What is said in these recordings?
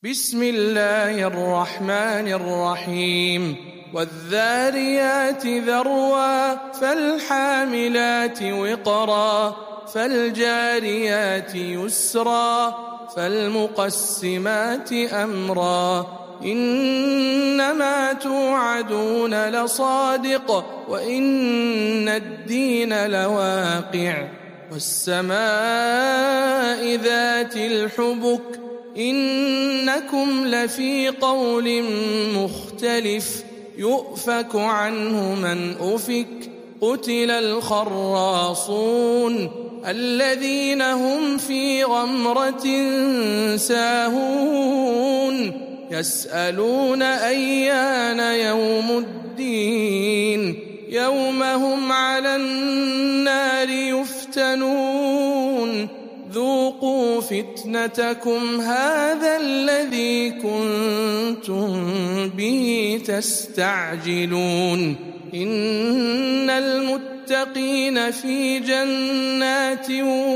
بسم الله الرحمن الرحيم والذاريات ذروا فالحاملات وقرا فالجاريات يسرا فالمقسمات أمرا إنما توعدون لصادق وإن الدين لواقع والسماء ذات الحبك إنكم لفي قول مختلف يؤفك عنه من أفك قتل الخراصون الذين هم في غمرة ساهون يسألون أيان يوم الدين يوم هم على النار يفتنون ذوقوا فتنتكم هذا الذي كنتم به تستعجلون إن المتقين في جنات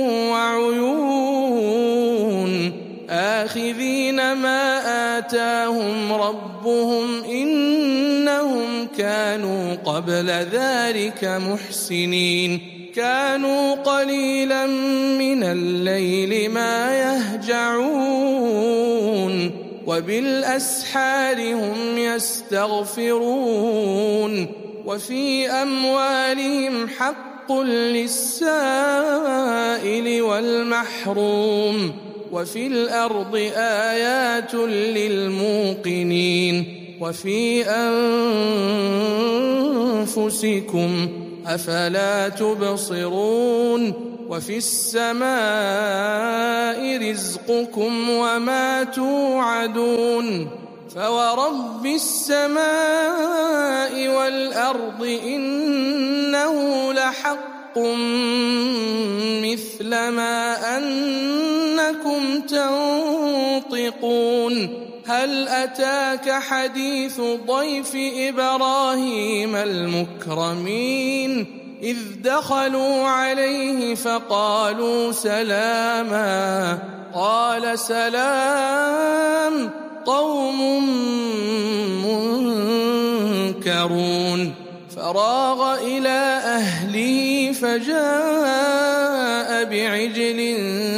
وعيون آخذين ما آتاهم ربهم إنهم كانوا قبل ذلك محسنين كانوا قليلا من الليل ما يهجعون وبالأسحار هم يستغفرون وفي أموالهم حق للسائل والمحروم وفي الأرض آيات للموقنين وفي أنفسكم أفلا تبصرون وفي السماء رزقكم وما توعدون فورب السماء والأرض إنه لحق مثل ما أنكم تنطقون هل أتاك حديث ضيف إبراهيم المكرمين إذ دخلوا عليه فقالوا سلاما قال سلام قوم منكرون فراغ إلى أهله فجاء بعجل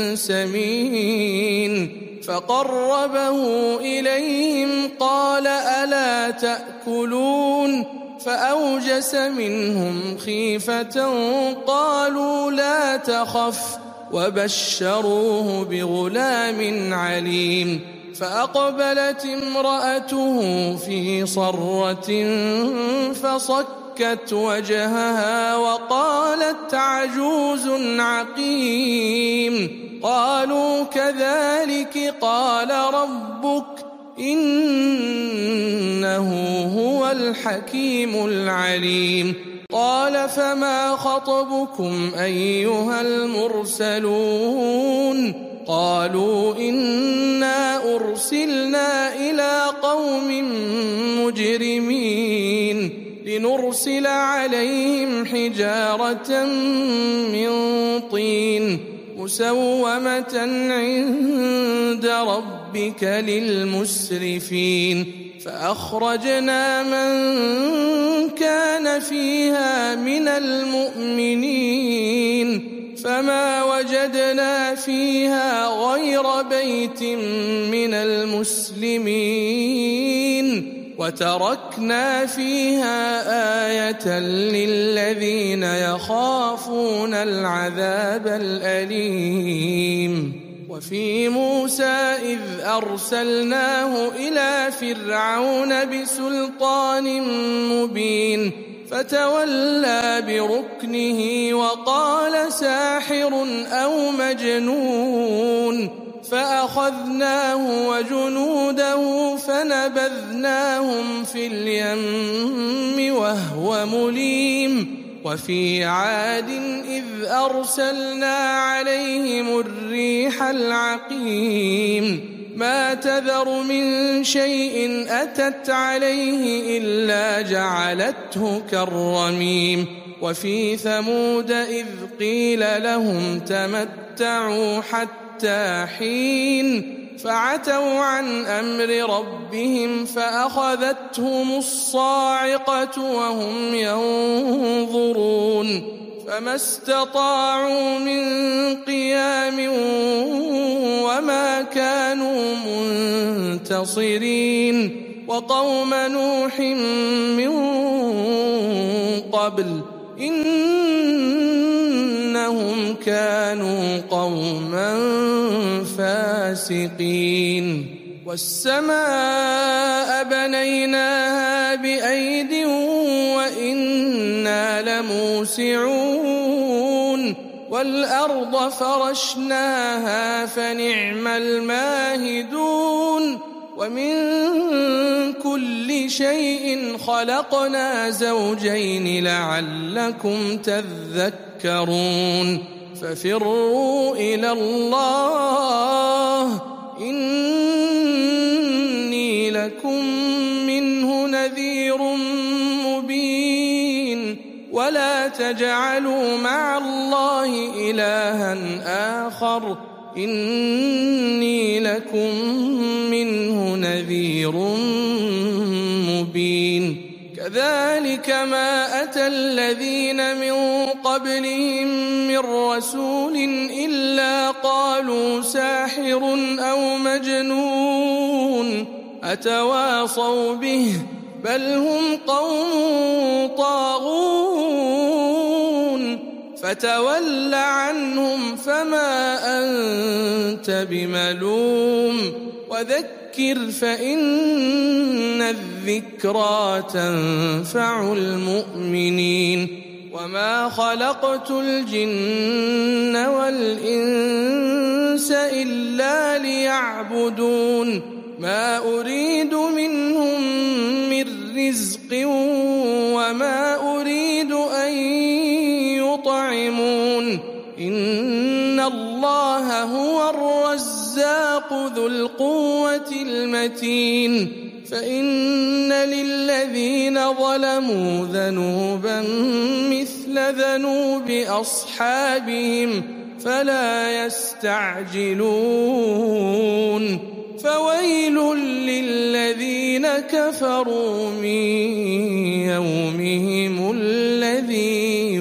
سمين فقربه إليهم قال ألا تأكلون فأوجس منهم خيفة قالوا لا تخف وبشروه بغلام عليم فأقبلت امرأته في صرة فصكت وجهها وقالت عجوز عقيم قالوا كذلك قال ربك إنه هو الحكيم العليم قال فما خطبكم أيها المرسلون قالوا إنا أرسلنا إلى قوم مجرمين لنرسل عليهم حجارة من طين مسومة عند ربك للمسرفين فأخرجنا من كان فيها من المؤمنين فما وجدنا فيها غير بيت من المسلمين وتركنا فيها آية للذين يخافون العذاب الأليم وفي موسى إذ أرسلناه إلى فرعون بسلطان مبين فتولى بركنه وقال ساحر أو مجنون فأخذناه وجنوده فنبذناهم في اليم وهو مليم وفي عاد إذ أرسلنا عليهم الريح العقيم ما تذر من شيء أتت عليه إلا جعلته كالرميم وفي ثمود إذ قيل لهم تمتعوا حتى حين فعتوا عن أمر ربهم فأخذتهم الصاعقة وهم ينظرون فما استطاعوا من قيام وما كانوا منتصرين وقوم نوح من قبل إنهم كانوا قوما فاسقين والسماء بنيناها بأيد وإنا لموسعون والأرض فرشناها فنعم الماهدون ومن كل شيء خلقنا زوجين لعلكم تذكرون ففروا إلى الله إني لكم منه نذير مبين ولا تجعلوا مع الله إلها آخر إني لكم منه نذير مبين كذلك ما أتى الذين من قبلهم من رسول إلا قالوا ساحر أو مجنون أتواصوا به بل هم قوم طاغون فتول عنهم فما أنت بملوم وذكر فإن الذكرى تنفع المؤمنين وما خلقت الجن والإنس إلا ليعبدون ما أريد منهم من رزق وما أريد أن يطعمون إن الله هو الرزاق ذو القوة المتين فإن للذين ظلموا ذنوبا مثل ذنوب أصحابهم فلا يستعجلون فويل للذين كفروا من يومهم الذي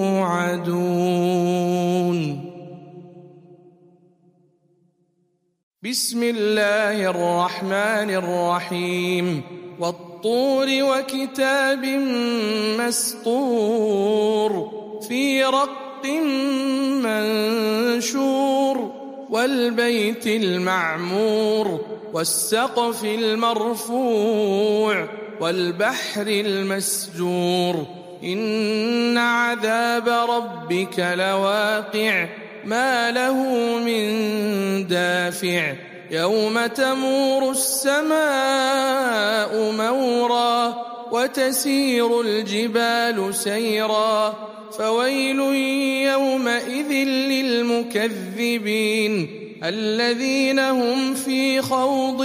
يوعدون بسم الله الرحمن الرحيم والطور وكتاب مسطور في رق منشور والبيت المعمور والسقف المرفوع والبحر المسجور إن عذاب ربك لواقع ما له من دافع يوم تمور السماء مورا وتسير الجبال سيرا فويل يومئذ للمكذبين الذين هم في خوض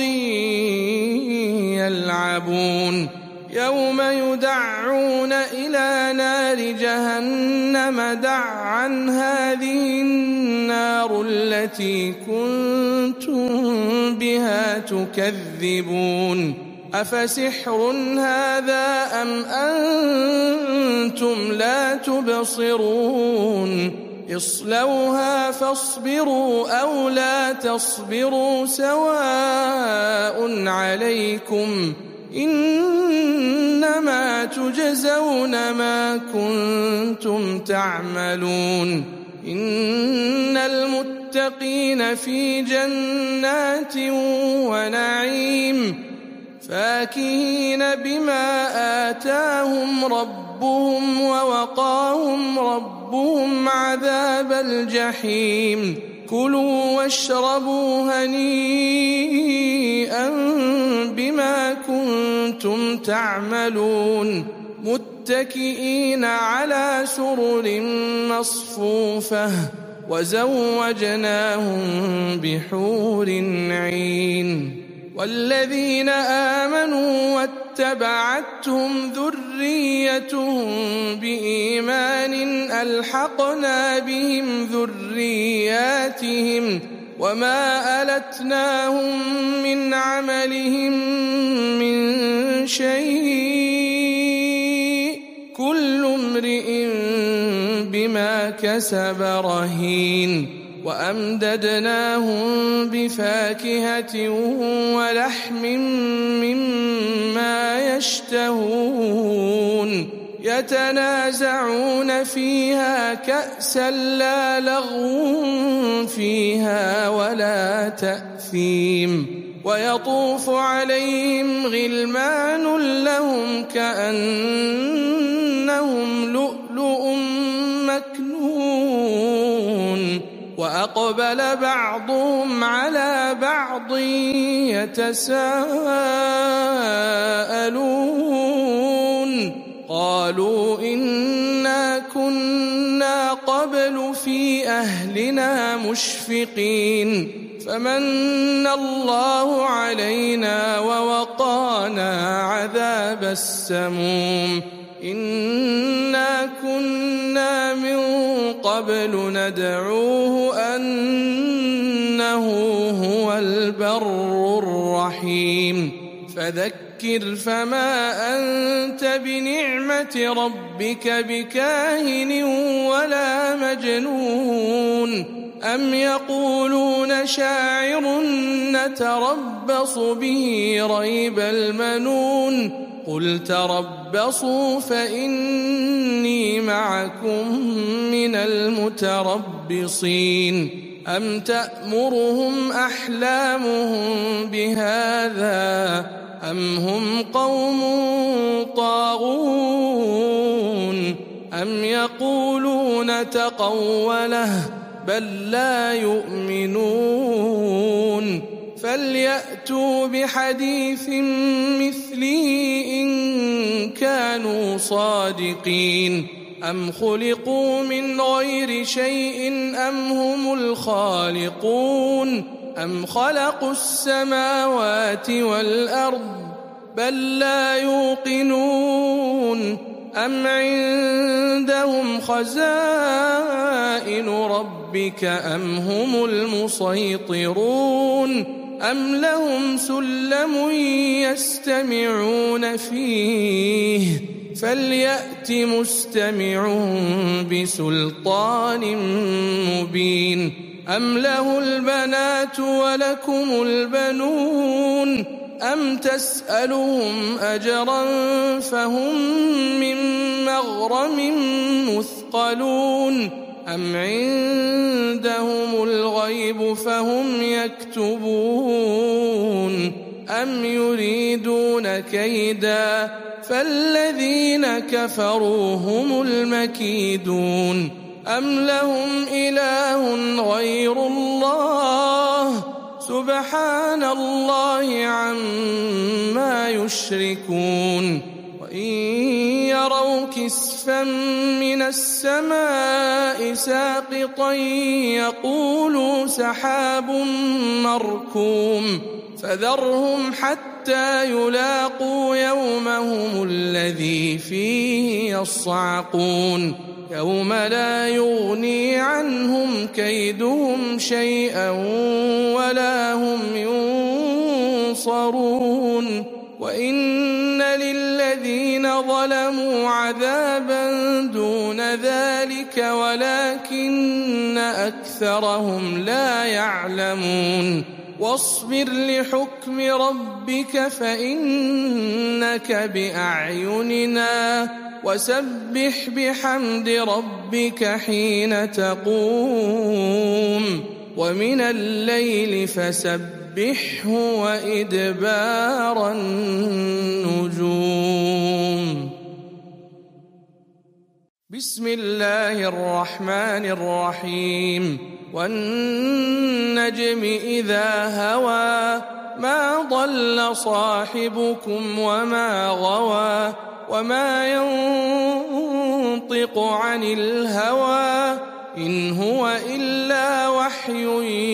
يلعبون يوم يدعون إلى نار جهنم دعا هذه النار التي كنتم بها تكذبون أفسحر هذا أم أنتم لا تبصرون اصلوها فاصبروا أو لا تصبروا سواء عليكم إنما تجزون ما كنتم تعملون إن المتقين في جنات ونعيم فاكهين بما آتاهم ربهم ووقاهم ربهم عذاب الجحيم كلوا واشربوا هنيئا بما كنتم تعملون متكئين على سرر مصفوفة وزوجناهم بحور عين والذين آمنوا واتبعتهم ذريتهم بإيمان ألحقنا بهم ذرياتهم وما ألتناهم من عملهم من شيء كل امرئ بما كسب رهين وأمددناهم بفاكهة ولحم مما يشتهون يتنازعون فيها كأسا لا لغو فيها ولا تأثيم ويطوف عليهم غلمان لهم كأنهم لؤلؤ مكنون وأقبل بعضهم على بعض يتساءلون قالوا إنا كنا قبل في أهلنا مشفقين فمن الله علينا ووقانا عذاب السموم إنا كنا من قبل ندعوه أنه هو البر الرحيم فذكر فما أنت بنعمة ربك بكاهن ولا مجنون أم يقولون شاعر نتربص به ريب المنون قل تربصوا فإني معكم من المتربصين أم تأمرهم أحلامهم بهذا أم هم قوم طاغون أم يقولون تقوله بل لا يؤمنون فليأتوا بحديث مثله إن كانوا صادقين أم خلقوا من غير شيء أم هم الخالقون أم خلقوا السماوات والأرض بل لا يوقنون أم عندهم خزائن ربك أم هم المسيطرون أم لهم سلم يستمعون فيه فليأت مستمعهم بسلطان مبين أم له البنات ولكم البنون أم تسألهم أجرا فهم من مغرم مثقلون أم عندهم الغيب فهم يكتبون أم يريدون كيدا فالذين كفروا هم المكيدون أم لهم إله غير الله سبحان الله عما يشركون وإن يروا كسفا من السماء ساقطا يقولوا سحاب مركوم فذرهم حتى يلاقوا يومهم الذي فيه يصعقون يوم لا يغني عنهم كيدهم شيئا ولا هم ينصرون وإن للذين ظلموا عذابا دون ذلك ولكن أكثرهم لا يعلمون واصبر لحكم ربك فإنك بأعيننا وسبح بحمد ربك حين تقوم ومن الليل فسبحه وإدبار النجوم بسم الله الرحمن الرحيم والنجم إذا هوى ما ضل صاحبكم وما غوى وما ينطق عن الهوى إن هو إلا وحي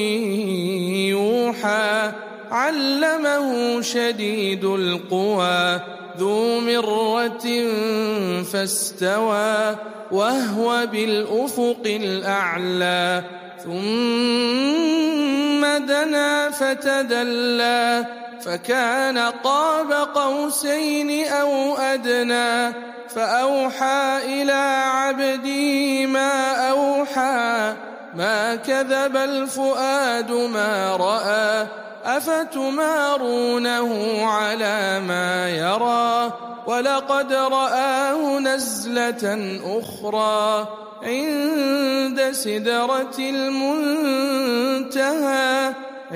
يوحى علمه شديد القوى ذو مرة فاستوى وهو بالأفق الأعلى ثم دنا فتدلى فكان قاب قوسين أو أدنى فأوحى إلى عبده ما أوحى ما كذب الفؤاد ما رأى أفتمارونه على ما يرى ولقد رآه نزلة أخرى عند سدرة المنتهى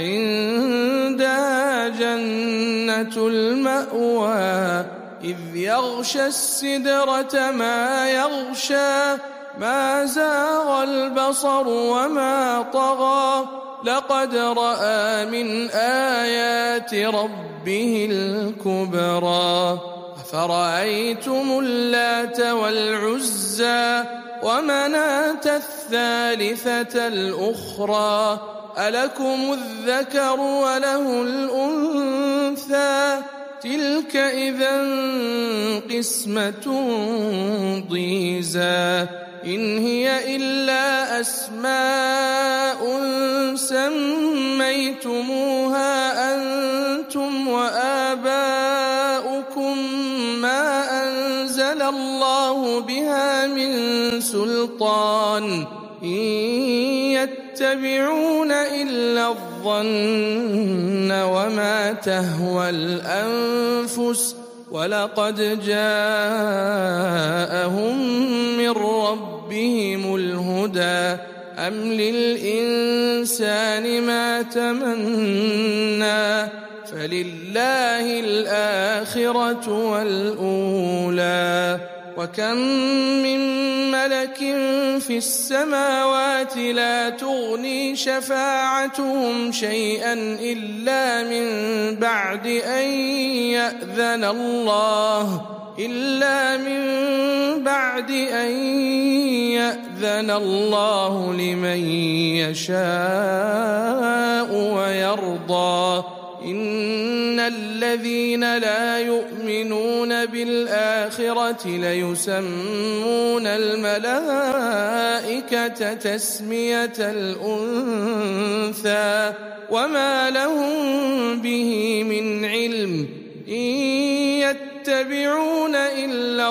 عندها جنة المأوى إذ يغشى السدرة ما يغشى ما زاغ البصر وما طغى لقد رأى من آيات ربه الكبرى أفرأيتم اللات والعزى ومناة الثالثة الأخرى ألكم الذكر وله الأنثى تلك إذا قسمة ضيزى إن هي إلا أسماء سميتموها أنتم وآباؤكم ما أنزل الله بها من سلطان إن يتبعون إلا الظن وما تهوى الأنفس ولقد جاءهم من ربهم الهدى أم للإنسان ما تمنى فلله الآخرة والأولى وكم من ملك في السماوات لا تغني شفاعتهم شيئا إلا من بعد أن يأذن الله لمن يشاء ويرضى إن الذين لا يؤمنون بالآخرة ليسمون الملائكة تسمية الأنثى وما لهم به من علم إن يتبعون إلا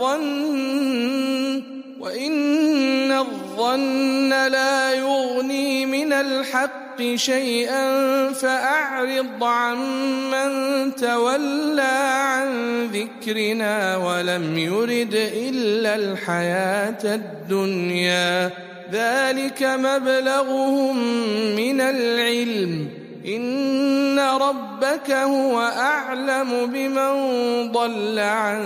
الظن وإن الظن لا يغني من الحق شيئا فأعرض عمن تولى عن ذكرنا ولم يرد إلا الحياة الدنيا ذلك مبلغهم من العلم إن ربك هو أعلم بمن ضل عن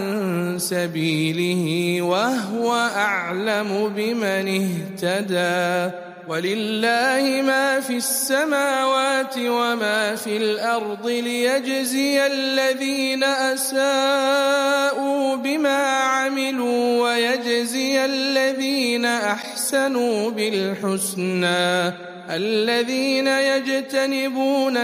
سبيله وهو أعلم بمن اهتدى ولله ما في السماوات وما في الأرض ليجزي الذين أساءوا بما عملوا ويجزي الذين أحسنوا بالحسنى الذين يجتنبون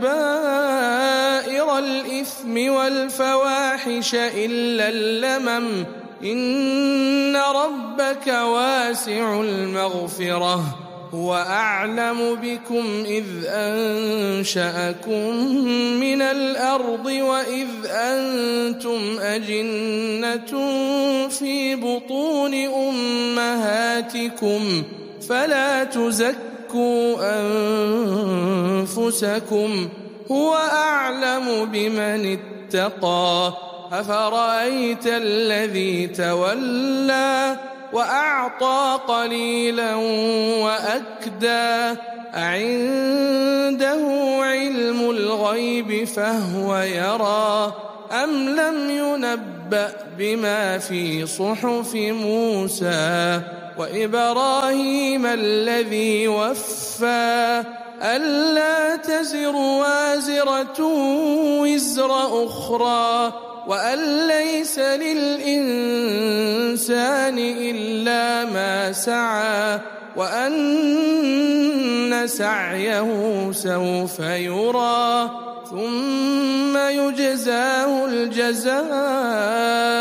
كبائر الإثم والفواحش إلا اللمم إن ربك واسع المغفرة هو أعلم بكم إذ أنشأكم من الأرض وإذ أنتم أجنة في بطون أمهاتكم فلا تزكوا أنفسكم هو أعلم بمن اتقى أفرأيت الذي تولى وأعطى قليلا وأكدى أعنده علم الغيب فهو يرى أم لم ينبأ بما في صحف موسى وإبراهيم الذي وفى ألا تزر وازرة وزر أخرى وأن ليس للإنسان إلا ما سعى وأن سعيه سوف يرى ثم يجزاه الجزاء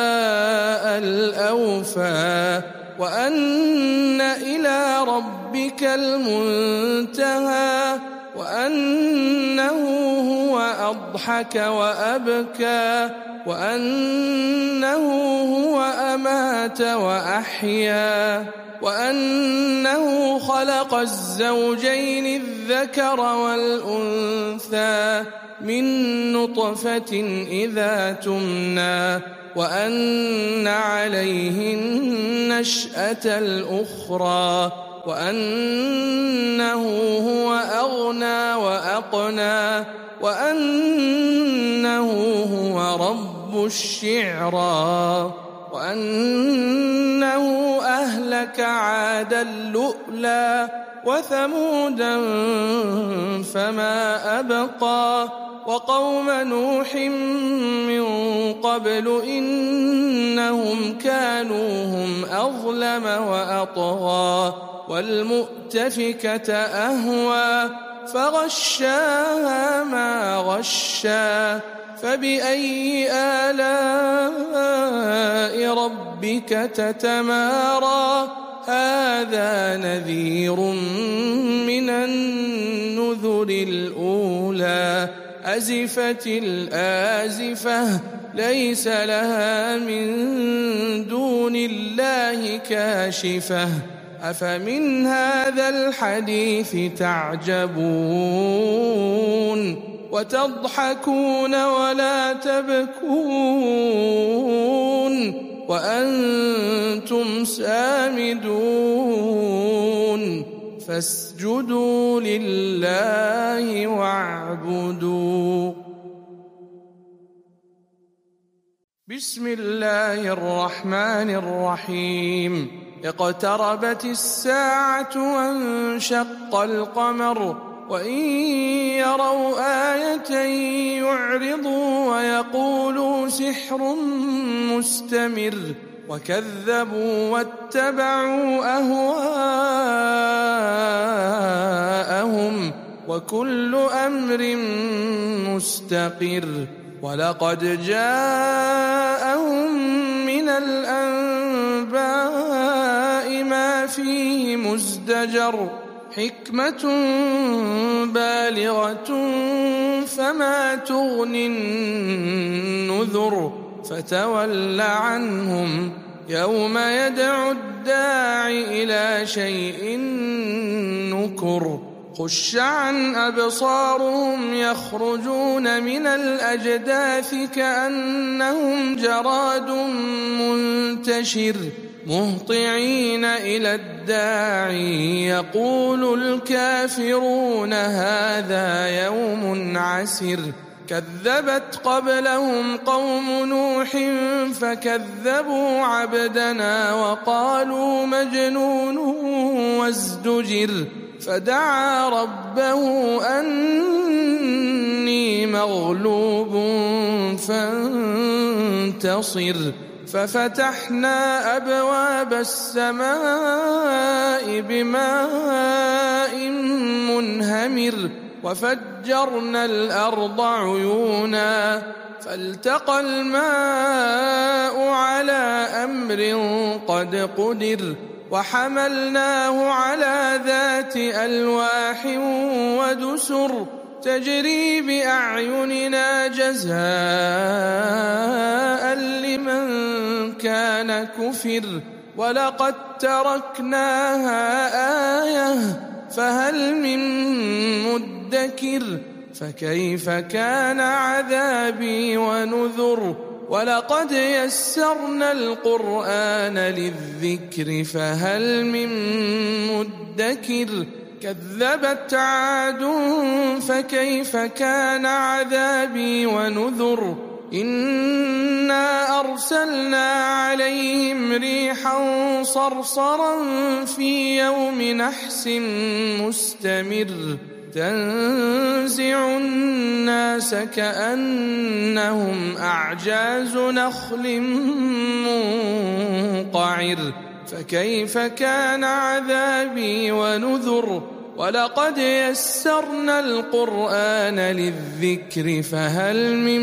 الأوفى وأن إلى ربك ربك المنتهى وأنه هو أضحك وأبكى وأنه هو أمات وأحيا وأنه خلق الزوجين الذكر والأنثى من نطفة إذا تمنى وأن عليه النشأة الأخرى وأنه هو أغنى وأقنى وأنه هو رب الشعرى وأنه أهلك عادا اللؤلؤ وثمودا فما أبقى وقوم نوح من قبل إنهم كانوا هم أظلم وأطغى والمؤتفكة أهوى فغشاها ما غشا فبأي آلاء ربك تتمارى هذا نذير من النذر الأولى أزفت الآزفة ليس لها من دون الله كاشفة أفمن هذا الحديث تعجبون وتضحكون ولا تبكون وأنتم سامدون فاسجدوا لله واعبدوا. بسم الله الرحمن الرحيم. اقتربت الساعة وانشق القمر وإن يروا آية يعرضوا ويقولوا سحر مستمر وكذبوا واتبعوا أهواءهم وكل أمر مستقر ولقد جاءهم من الأنباء ما فيه مزدجر حكمة بالغة فما تغني النذر فتول عنهم يوم يدعو الداعي إلى شيء نكر خش عن أبصارهم يخرجون من الأجداث كأنهم جراد منتشر مهطعين إلى الداعي يقول الكافرون هذا يوم عسر كذبت قبلهم قوم نوح فكذبوا عبدنا وقالوا مجنون وازدجر فدعا ربه أني مغلوب فانتصر ففتحنا أبواب السماء بماء منهمر وفجرنا الأرض عيونا فالتقى الماء على أمر قد قدر وحملناه على ذات ألواح ودسر تجري بأعيننا جزاء لمن كان كفر ولقد تركناها آية فهل من مدكر فكيف كان عذابي ونذر ولقد يسرنا القرآن للذكر فهل من مدكر كذبت عاد فكيف كان عذابي ونذر إنا أرسلنا عليهم ريحا صرصرا في يوم نحس مستمر تنزع الناس كأنهم أعجاز نخل منقعر فكيف كان عذابي ونذر ولقد يسرنا القرآن للذكر فهل من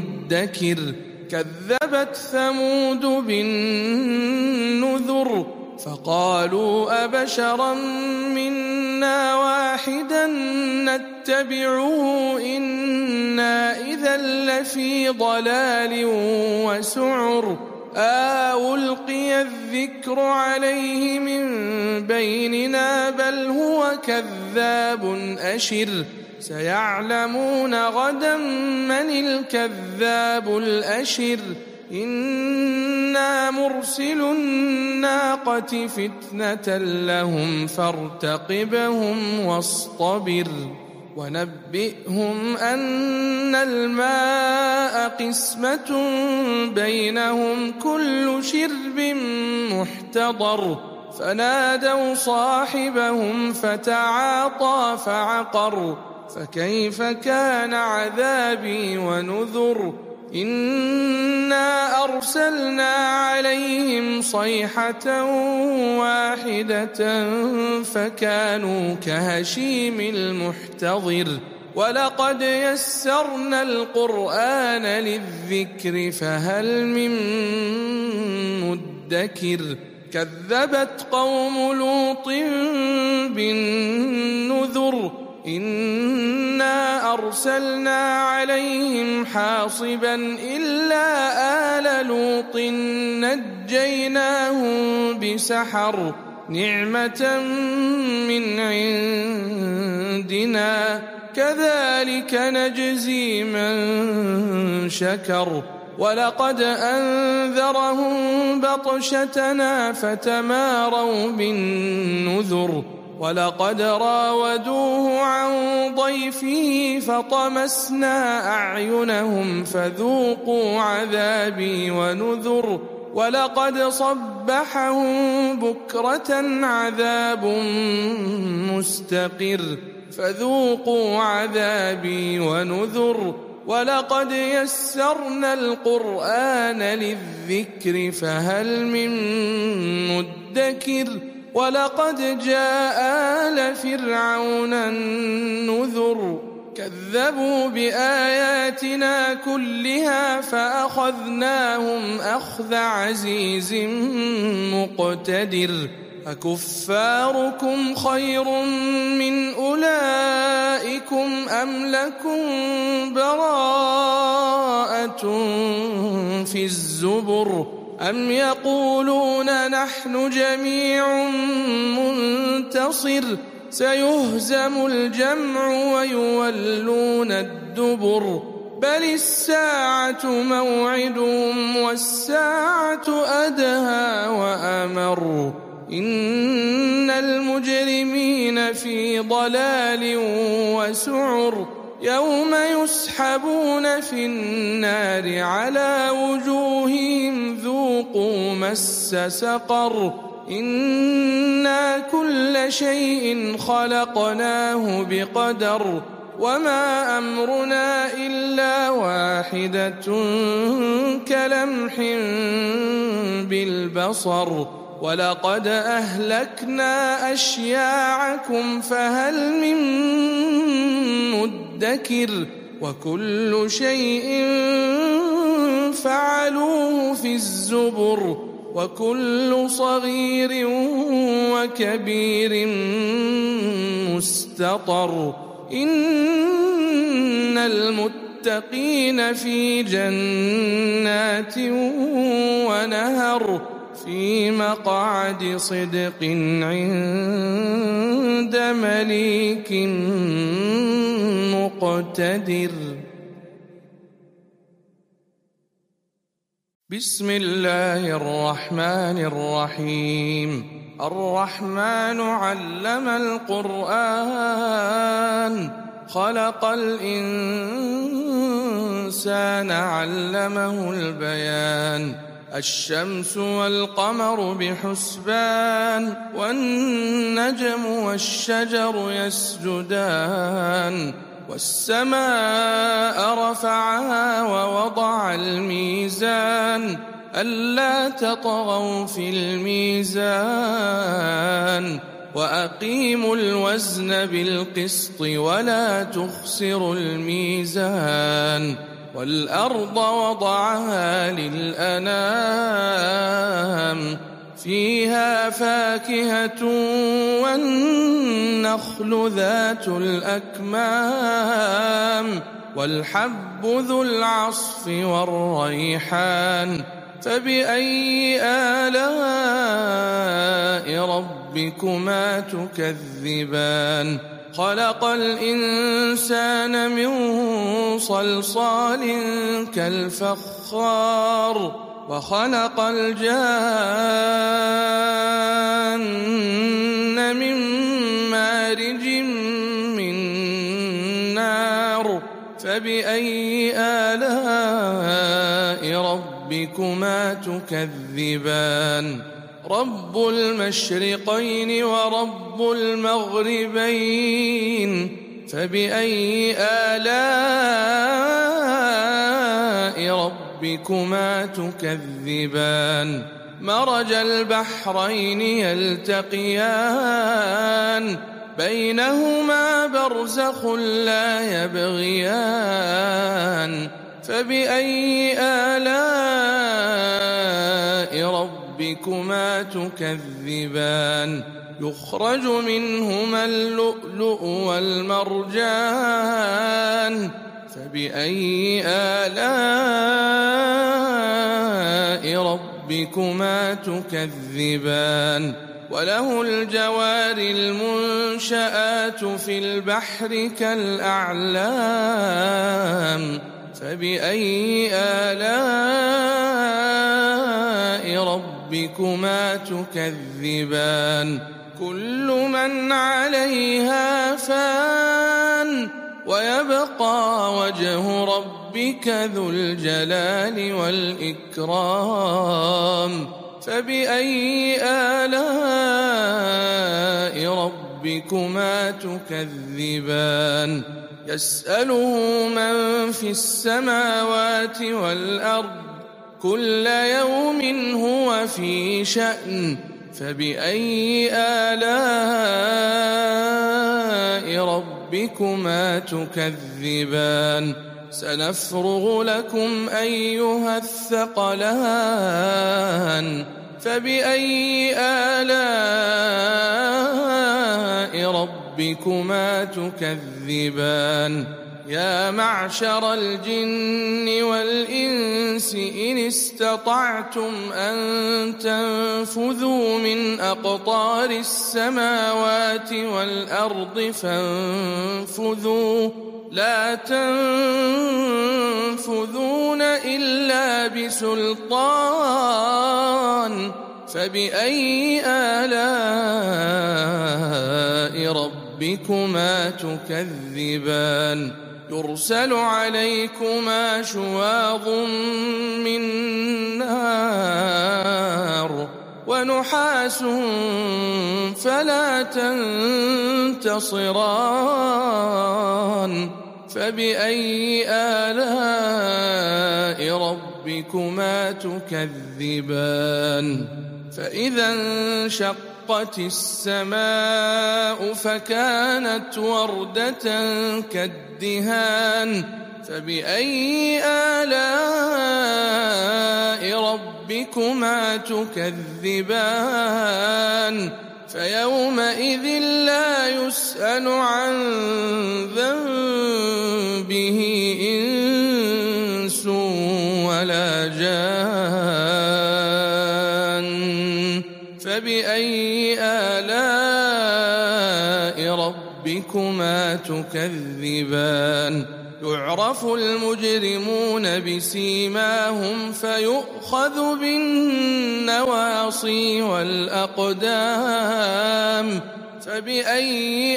مدكر كذبت ثمود بالنذر فقالوا أبشرا منا واحدا نتبعه إنا إذا لفي ضلال وسعر ألقي الذكر عليه من بيننا بل هو كذاب أشر سيعلمون غدا من الكذاب الأشر إنا مرسل الناقة فتنة لهم فارتقبهم واصطبر ونبئهم أن الماء قسمة بينهم كل شرب محتضر فنادوا صاحبهم فتعاطى فعقر فكيف كان عذابي ونذر إنا أرسلنا عليهم صيحة واحدة فكانوا كهشيم المحتضر ولقد يسرنا القرآن للذكر فهل من مدكر كذبت قوم لوط بالنذر إنا أرسلنا عليهم حاصبا إلا آل لوط نجيناهم بسحر نعمة من عندنا كذلك نجزي من شكر ولقد أنذرهم بطشتنا فتماروا بالنذر ولقد راودوه عن ضيفه فطمسنا أعينهم فذوقوا عذابي ونذر ولقد صبحهم بكرة عذاب مستقر فذوقوا عذابي ونذر ولقد يسرنا القرآن للذكر فهل من مدكر ولقد جاء آل فرعون النذر كذبوا بآياتنا كلها فأخذناهم أخذ عزيز مقتدر أكفاركم خير من أولئكم أم لكم براءة في الزبر أم يقولون نحن جميع منتصر سيهزم الجمع ويولون الدبر بل الساعة موعدهم والساعة أدهى وأمر إن المجرمين في ضلال وسعر يوم يسحبون في النار على وجوههم ذوقوا مس سقر إنا كل شيء خلقناه بقدر وما أمرنا إلا واحدة كلمح بالبصر ولقد أهلكنا أشياعكم فهل من مدكر وكل شيء فعلوه في الزبر وكل صغير وكبير مستطر إن المتقين في جنات ونهر في مقعد صدق عند مليك مقتدر بسم الله الرحمن الرحيم الرحمن علم القرآن خلق الإنسان علمه البيان الشمس والقمر بحسبان والنجم والشجر يسجدان والسماء رفعها ووضع الميزان ألا تطغوا في الميزان وأقيموا الوزن بالقسط ولا تخسروا الميزان والأرض وضعها للأنام فيها فاكهة والنخل ذات الأكمام والحب ذو العصف والريحان فبأي آلاء ربكما تكذبان خلق الإنسان من صلصال كالفخار وخلق الجان من مارج من نار فبأي آلاء ربكما تكذبان رب المشرقين ورب المغربين فبأي آلاء ربكما تكذبان مرج البحرين يلتقيان بينهما برزخ لا يبغيان فبأي آلاء ربكما تكذبان يخرج منهما اللؤلؤ والمرجان فبأي آلاء ربكما تكذبان وله الجوار المنشآت في البحر كالأعلام فبأي آلاء ربكما تكذبان كل من عليها فان ويبقى وجه ربك ذو الجلال والإكرام فبأي آلاء ربكما تكذبان يسأله من في السماوات والأرض كل يوم هو في شأن فبأي آلاء ربكما تكذبان سنفرغ لكم أيها الثقلان فبأي آلاء ربكما تكذبان يا معشر الجن والإنس إن استطعتم أن تنفذوا من أقطار السماوات والأرض فانفذوا لا تنفذون إلا بسلطان فبأي آلاء ربكما تكذبان يرسل عليكما شواظ من نار ونحاس فلا تنتصران فبأي آلاء ربكما تكذبان فإذا انشقت السماء فكانت وردة كالدهان فبأي آلاء ربكما تكذبان فيومئذ لا يسأل عن ذنبه إنس ولا جان فبأي آلاء ربكما تكذبان يعرف المجرمون بسيماهم فيؤخذ بالنواصي والأقدام فبأي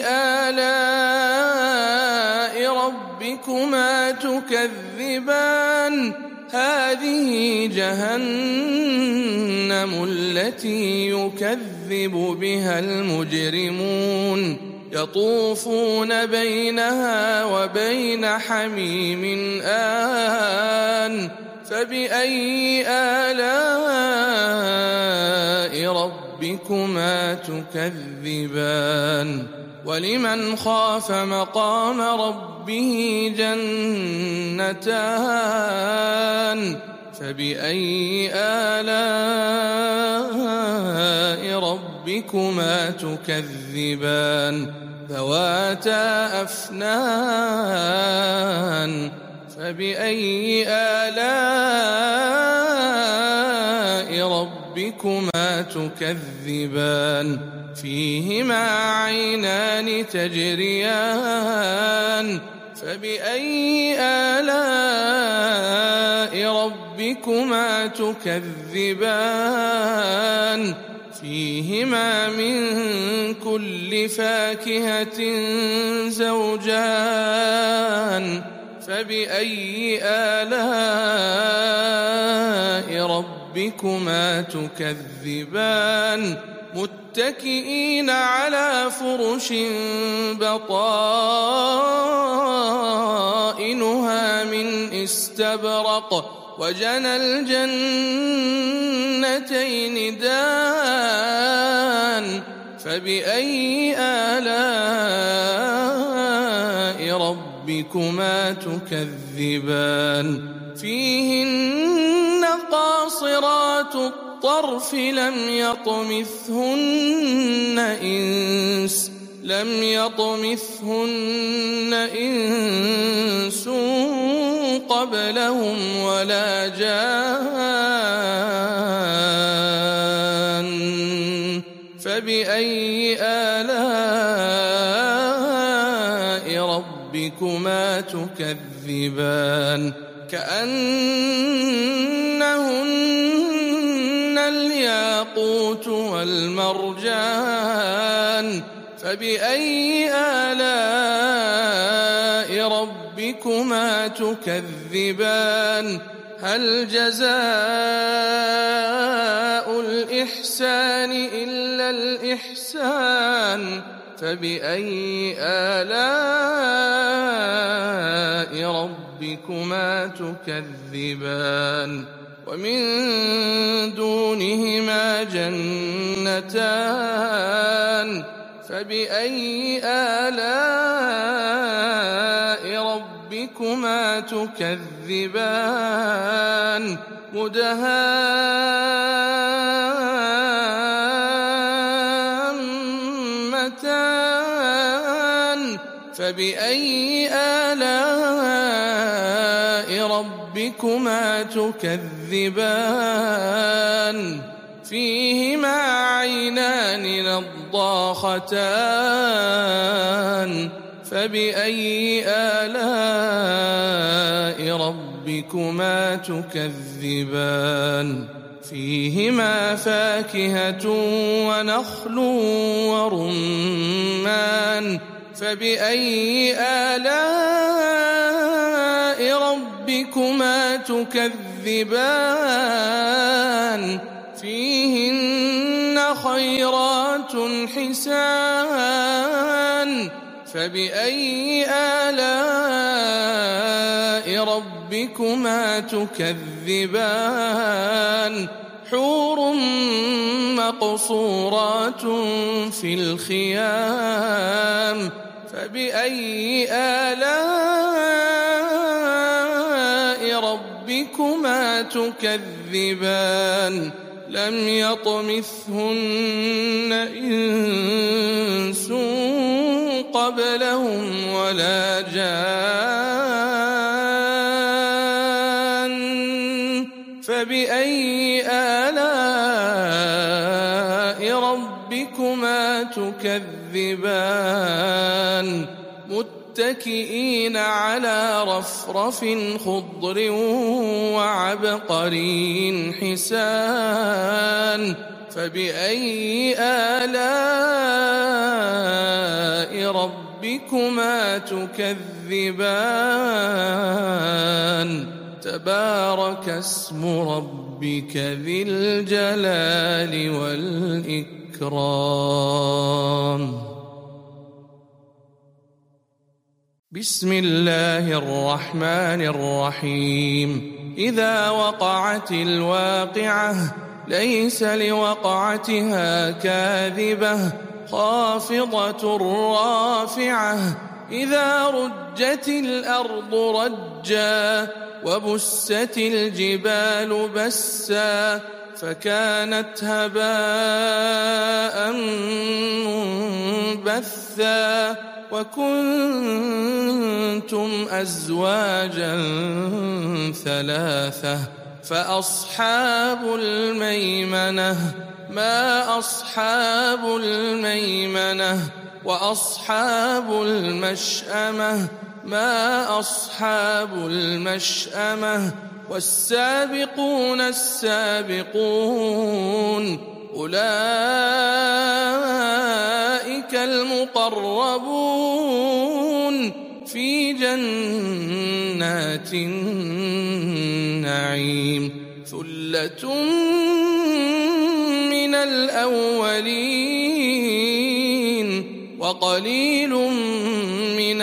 آلاء ربكما تكذبان هذه جهنم التي يكذب بها المجرمون يطوفون بينها وبين حميم آن فبأي آلاء ربكما تكذبان ولمن خاف مقام ربه جنتان فبأي آلاء ربكما تكذبان ذواتا أفنان فبأي آلاء ربكما تكذبان فيهما عينان تجريان فبأي آلاء ربكما تكذبان فيهما من كل فاكهة زوجان فبأي آلاء ربكما تكذبان متكئين على فرش بطائنها من استبرق وجنى الجنتين دان فبأي آلاء ربكما تكذبان فيهن قاصرات الطرف لم يطمثهن إنس قبلهم ولا جان فبأي آلاء ربكما تكذبان كأنهن الياقوت والمرجان فبأي آلاء ربكما تكذبان هل جزاء الإحسان إلا الإحسان فبأي آلاء ربكما تكذبان ومن دونهما جنتان فبأي آلاء ربكما تكذبان مدهامتان فبأي آلاء ربكما تكذبان فيهما عينان نضاختان فبأي آلاء ربكما تكذبان فيهما فاكهة ونخل ورمان فبأي آلاء ربكما تكذبان فيهن خيرات حسان فبأي آلاء ربكما تكذبان حور مقصورات في الخيام فبأي آلاء ربكما تكذبان لم يطمثهن إنس قبلهم ولا جان فبأي آلاء ربكما تكذبان متكئين على رفرف خضر وعبقري حسان فبأي آلاء ربكما تكذبان تبارك اسم ربك ذي الجلال والإكرام بسم الله الرحمن الرحيم إذا وقعت الواقعة ليس لوقعتها كاذبة خافضة رافعة إذا رجت الأرض رجا وبست الجبال بسا فكانت هباء منبثا وكنتم أزواجا ثلاثة فأصحاب الميمنة ما أصحاب الميمنة وأصحاب المشأمة ما أصحاب المشأمة والسابقون السابقون أولئك المقربون في جنات النعيم ثلة من الأولين وقليل من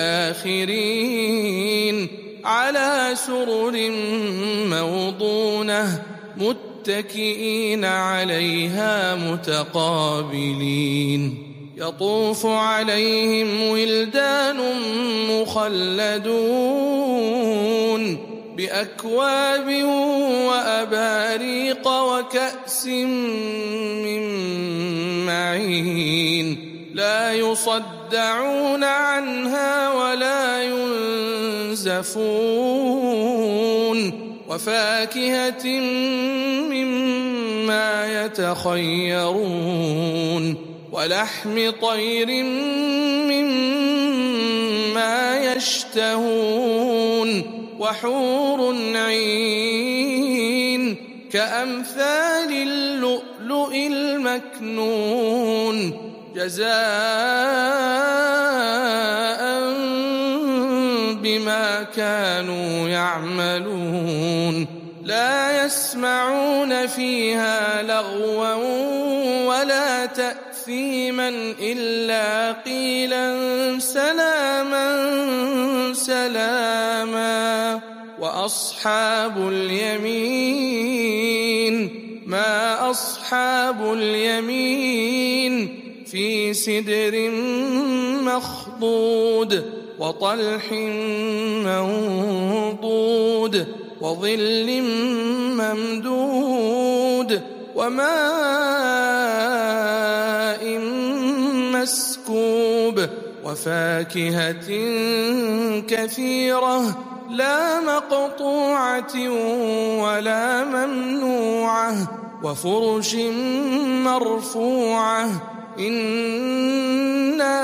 الآخرين على سرر موضونة متكئين عليها متقابلين يطوف عليهم ولدان مخلدون بأكواب وأباريق وكأس من معين لا يصدعون عنها ولا ينزفون وفاكهة مما يتخيرون ولحم طير مما يشتهون وحور عين كأمثال اللؤلؤ المكنون جزاء بما كانوا يعملون لا يسمعون فيها لغوا ولا تأثيما إلا قيلا سلاما سلاما وأصحاب اليمين ما أصحاب اليمين في سدر مخضود وطلح منضود وظل ممدود وماء مسكوب وفاكهة كثيرة لا مقطوعة ولا ممنوعة وفرش مرفوعة إنا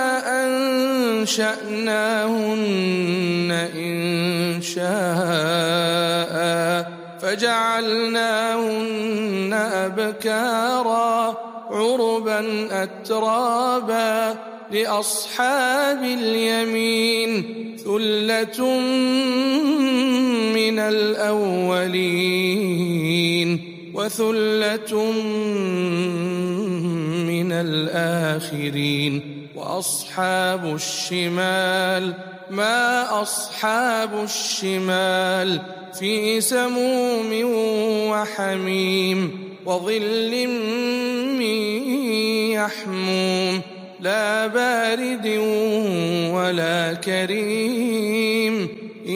أنشأناهن إنشاء فجعلناهن أبكارا عربا أترابا لأصحاب اليمين ثلة من الأولين وثلة من الآخرين وأصحاب الشمال ما أصحاب الشمال في سموم وحميم وظل من يحموم لا بارد ولا كريم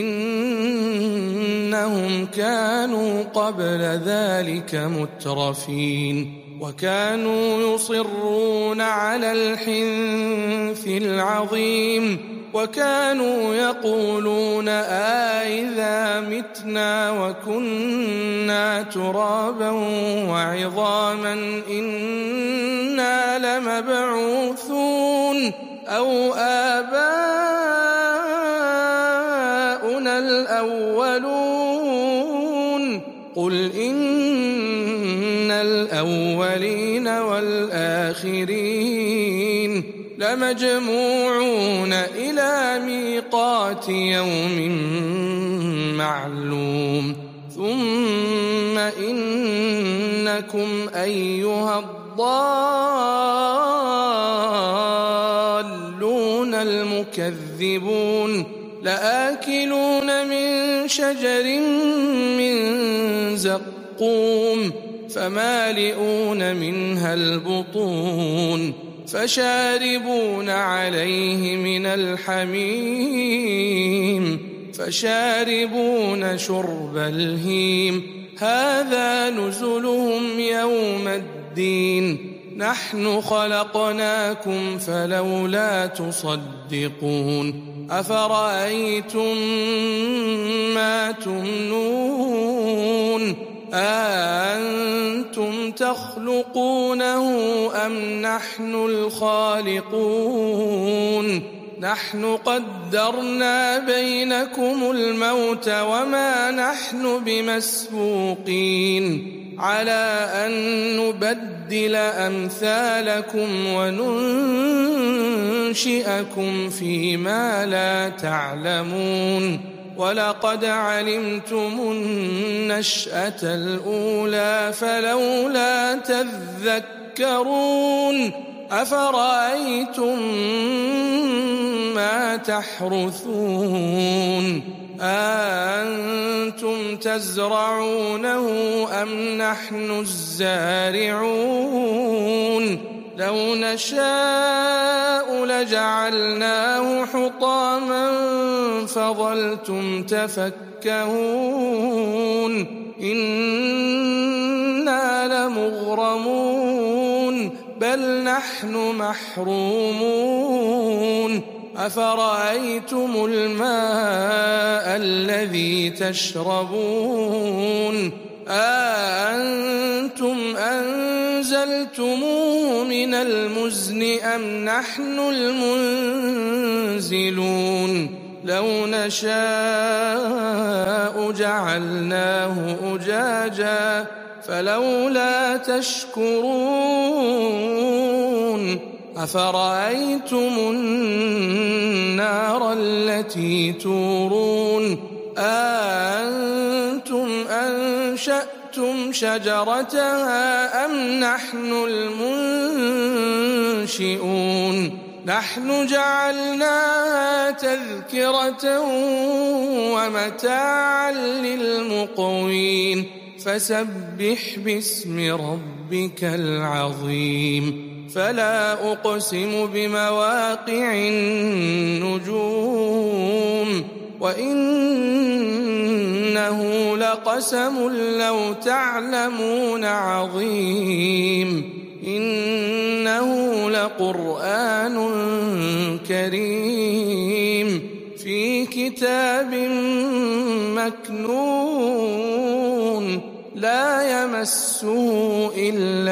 إنهم كانوا قبل ذلك مترفين وكانوا يصرون على الحنث العظيم وكانوا يقولون أإذا متنا وكنا ترابا وعظاما إنا لمبعوثون أو آباؤنا الأولون قل إن الأولين والآخرين لمجموعون إلى ميقات يوم معلوم ثم إنكم أيها الضالون المكذبون لآكلون من شجر من زقوم فمالئون منها البطون فشاربون عليه من الحميم فشاربون شرب الهيم هذا نزلهم يوم الدين نحن خلقناكم فلولا تصدقون أفرأيتم ما تمنون أأنتم تخلقونه أم نحن الخالقون نحن قدرنا بينكم الموت وما نحن بمسبوقين على أن نبدل أمثالكم وننشئكم فيما لا تعلمون ولقد علمتم النشأة الأولى فلولا تذكرون أفرأيتم ما تحرثون أأنتم تزرعونه أم نحن الزارعون لو نشاء لجعلناه حطاما فظلتم تفكهون إنا لمغرمون بل نحن محرومون أفرأيتم الماء الذي تشربون أأنتم أنزلتموه من المزن أم نحن المنزلون لو نشاء جعلناه أجاجا فلولا تشكرون أفرأيتم النار التي تورون أأنتم أنشأتم شجرتها أم نحن المنشئون نحن جعلناها تذكرة ومتاعا للمقوين فسبح باسم ربك العظيم فلا أقسم بمواقع النجوم وإنه لقسم لو تعلمون عظيم إنه لقرآن كريم في كتاب مكنون لا يمسه إلا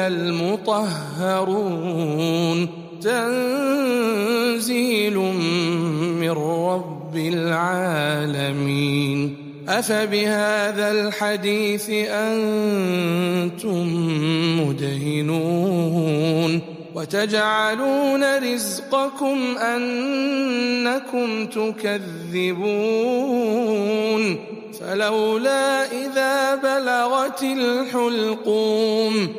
المطهرون تنزيل من رب العالمين أفبهذا الحديث أنتم مدهنون وتجعلون رزقكم أنكم تكذبون فلولا إذا بلغت الحلقوم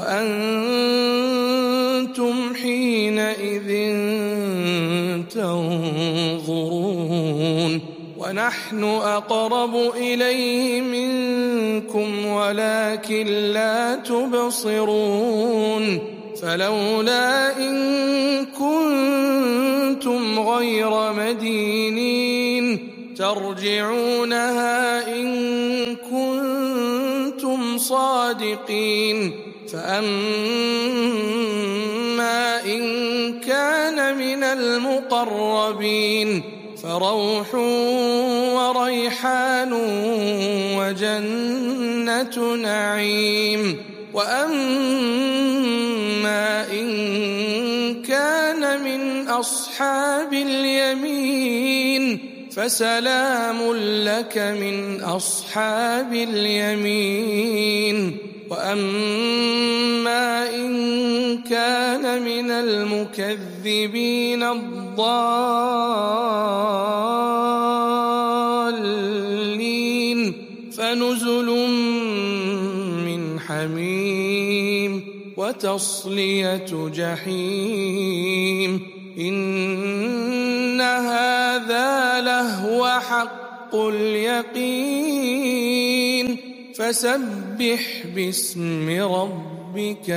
وأنتم حينئذ تنظرون ونحن أقرب إليه منكم ولكن لا تبصرون فلولا إن كنتم غير مدينين ترجعونها إن كنتم صادقين فأما إن كان من المقربين فروح وريحان وجنة نعيم وأما إن كان من أصحاب اليمين فسلام لك من أصحاب اليمين وأما إن كان من المكذبين الضالين فنزل من حميم وتصلية جحيم إن هذا لهو حق اليقين فسبح باسم ربك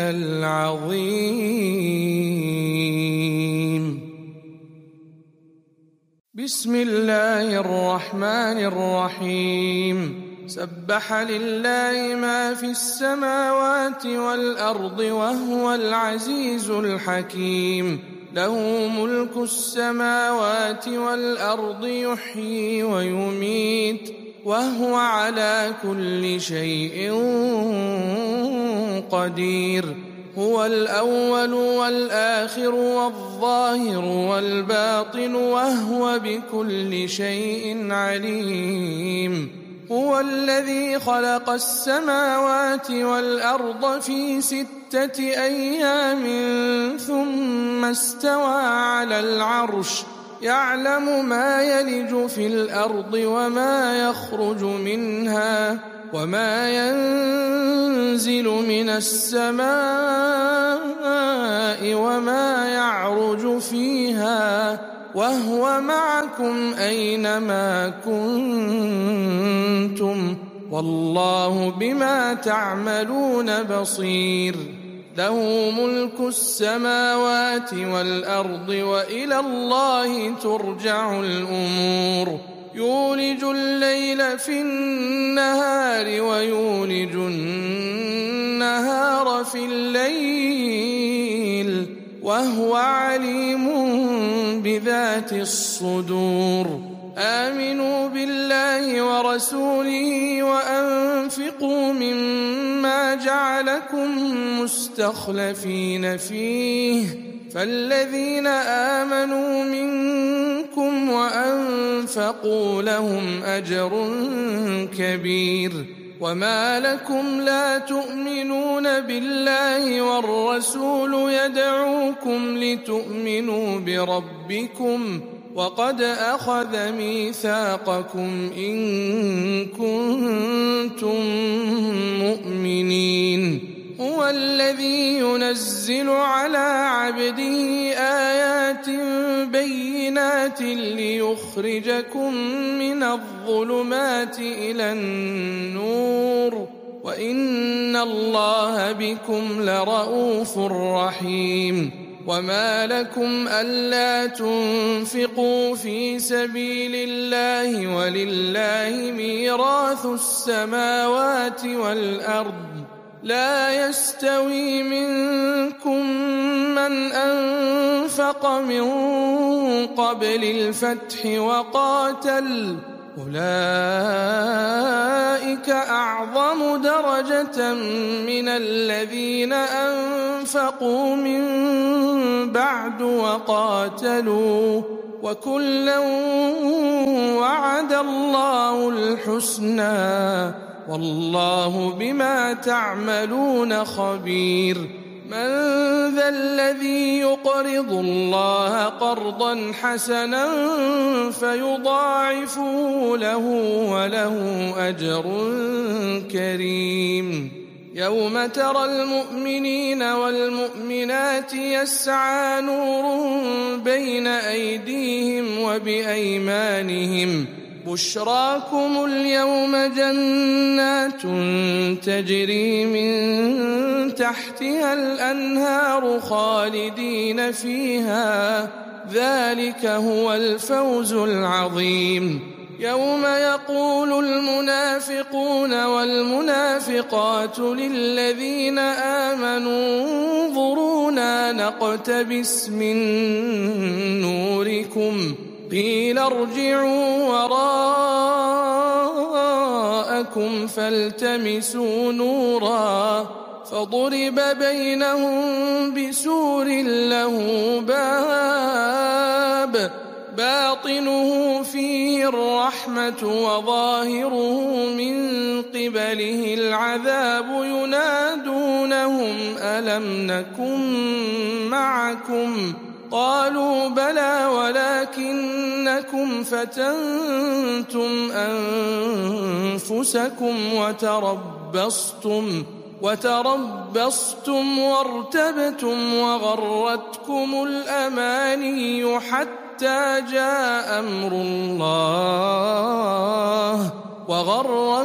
العظيم بسم الله الرحمن الرحيم سبح لله ما في السماوات والأرض وهو العزيز الحكيم له ملك السماوات والأرض يحيي ويميت وهو على كل شيء قدير هو الأول والآخر والظاهر والباطن وهو بكل شيء عليم هو الذي خلق السماوات والأرض في 6 أيام ثم استوى على العرش يعلم ما يلج في الأرض وما يخرج منها وما ينزل من السماء وما يعرج فيها وهو معكم أينما كنتم والله بما تعملون بصير له ملك السماوات والأرض وإلى الله ترجع الأمور يولج الليل في النهار ويولج النهار في الليل وهو عليم بذات الصدور آمنوا بالله ورسوله وأنفقوا مما جعلكم مستخلفين فيه فالذين آمنوا منكم وأنفقوا لهم أجر كبير وما لكم لا تؤمنون بالله والرسول يدعوكم لتؤمنوا بربكم وقد أخذ ميثاقكم إن كنتم مؤمنين هو الذي ينزل على عبده آيات بينات ليخرجكم من الظلمات إلى النور وإن الله بكم لرءوف رحيم وما لكم ألا تنفقوا في سبيل الله ولله ميراث السماوات والأرض لا يستوي منكم من أنفق من قبل الفتح وقاتل أولئك أعظم درجة من الذين أنفقوا من بعد وقاتلوا وكلا وعد الله الحسنى والله بما تعملون خبير من ذا الذي يقرض الله قرضا حسنا فيضاعفه له وله أجر كريم يوم ترى المؤمنين والمؤمنات يسعى نورهم بين أيديهم وبأيمانهم بشراكم اليوم جنات تجري من تحتها الأنهار خالدين فيها ذلك هو الفوز العظيم يوم يقول المنافقون والمنافقات للذين آمنوا انظرونا نقتبس من نوركم قيل ارجعوا وراءكم فالتمسوا نورا فضرب بينهم بسور له باب باطنه فيه الرحمة وظاهره من قبله العذاب ينادونهم ألم نكن معكم قالوا بلى ولكنكم فتنتم أنفسكم وتربصتم وارتبتم وغرتكم الأماني حتى جاء أمر الله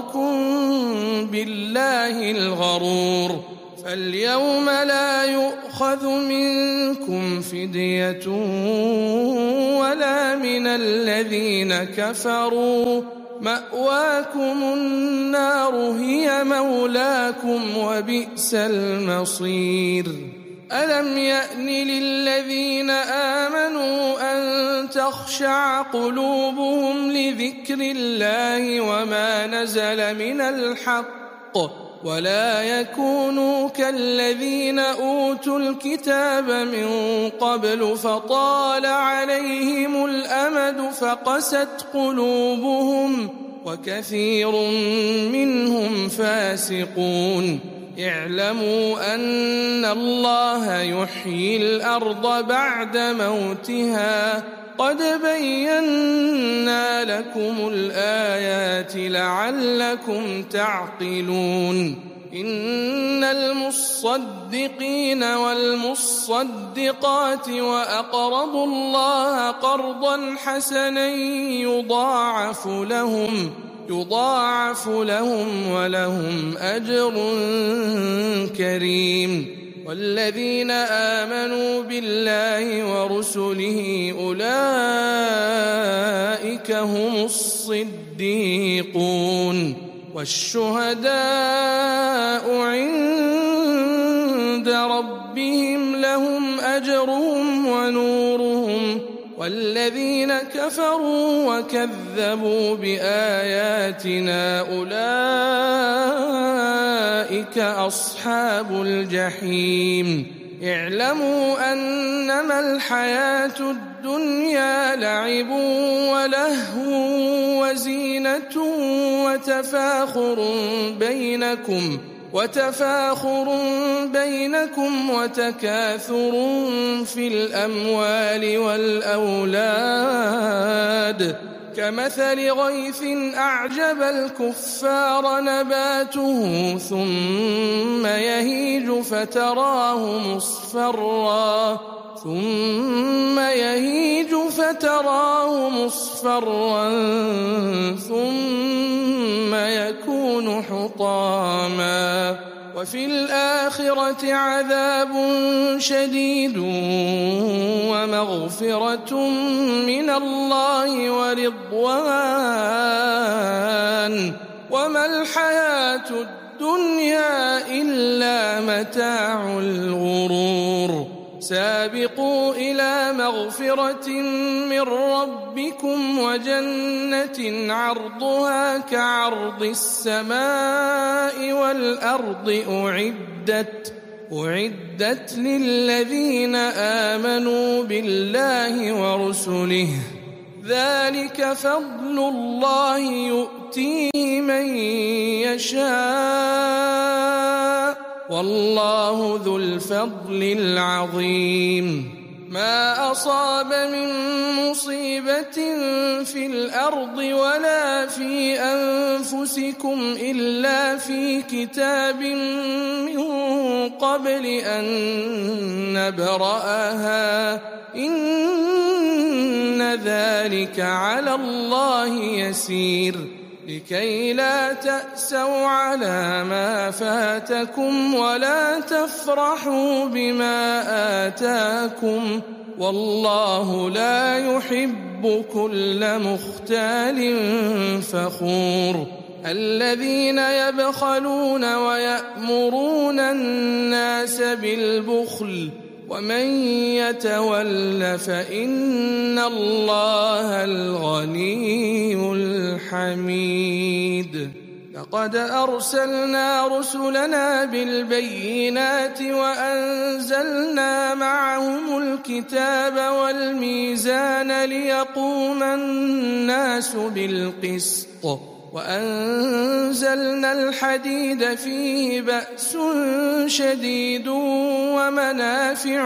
وغركم بالله الغرور فاليوم لا يؤخذ يؤخذ منكم فدية ولا من الذين كفروا، مأواكم النار هي مولاكم وبئس المصير. ألم يأن للذين آمنوا أن تخشع قلوبهم لذكر الله وما نزل من الحق، ولا يكونوا كالذين أوتوا الكتاب من قبل فطال عليهم الأمد فقست قلوبهم وكثير منهم فاسقون. اعلموا أن الله يحيي الأرض بعد موتها، قد بينا لكم الآيات لعلكم تعقلون. إن المصدقين والمصدقات وأقرضوا الله قرضا حسنا يضاعف لهم ولهم أجر كريم. والذين آمنوا بالله ورسله أولئك هم الصديقون والشهداء عند ربهم لهم أجرهم ونورهم. والذين كفروا وكذبوا بآياتنا أولئك أصحاب الجحيم. اعلموا أنما الحياة الدنيا لعب ولهو وزينة وتفاخر بينكم وتكاثر في الأموال والأولاد، كمثل غيث أعجب الكفار نباته ثم يهيج فتراه مصفرا ثم يكون حطاما. وفي الآخرة عذاب شديد ومغفرة من الله ورضوان، وما الحياة الدنيا إلا متاع الغرور. سابقوا إلى مغفرة من ربكم وجنة عرضها كعرض السماء والأرض أعدت للذين آمنوا بالله ورسله، ذلك فضل الله يؤتيه من يشاء والله ذو الفضل العظيم. ما أصاب من مصيبة في الأرض ولا في أنفسكم إلا في كتاب من قبل أن نبرأها، إن ذلك على الله يسير. لكي لا تأسوا على ما فاتكم ولا تفرحوا بما آتاكم، والله لا يحب كل مختال فخور. الذين يبخلون ويأمرون الناس بالبخل ومن يتول فإن الله الغني الحميد. لقد أرسلنا رسلنا بالبينات وأنزلنا معهم الكتاب والميزان ليقوم الناس بالقسط، وأنزلنا الحديد فيه بأس شديد ومنافع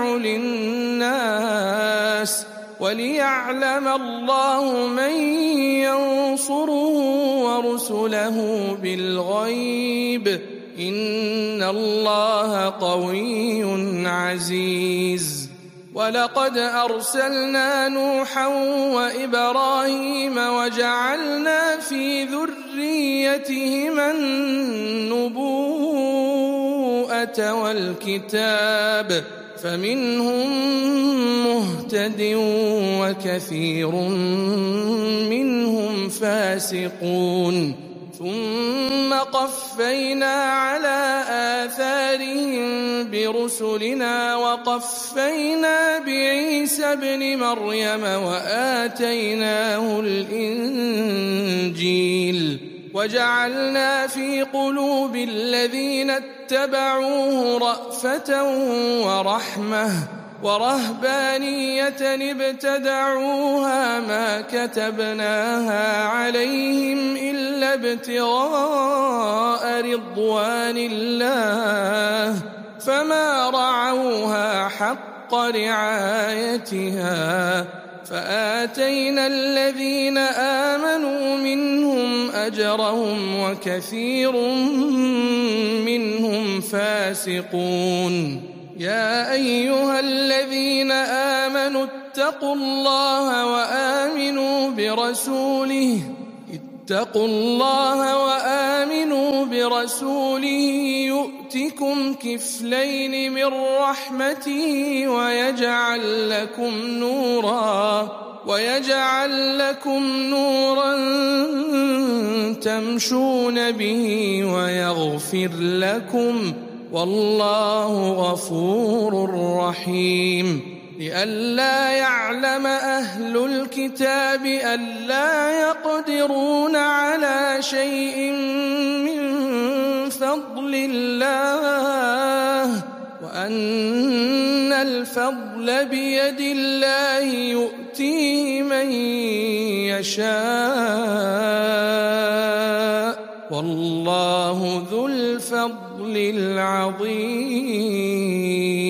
للناس وليعلم الله من ينصره ورسله بالغيب، إن الله قوي عزيز. ولقد أرسلنا نوحا وإبراهيم وجعلنا في ذريتهما النبوءة والكتاب فمنهم مهتد وكثير منهم فاسقون ثم قفينا على آثارهم برسلنا وقفينا بعيسى ابن مريم وآتيناه الإنجيل وجعلنا في قلوب الذين اتبعوه رأفة ورحمة ورهبانية ابتدعوها ما كتبناها عليهم إلا ابتغاء رضوان الله فما رعوها حق رعايتها فآتينا الذين آمنوا منهم أجرهم وكثير منهم فاسقون يا أيها الذين آمنوا اتقوا الله وآمنوا برسوله يؤتكم كفلين من رحمته ويجعل لكم نورا تمشون به ويغفر لكم والله غفور رحيم لئلا يعلم أهل الكتاب ألا يقدرون على شيء من فضل الله وأن الفضل بيد الله يؤتيه من يشاء والله ذو الفضل العظيم.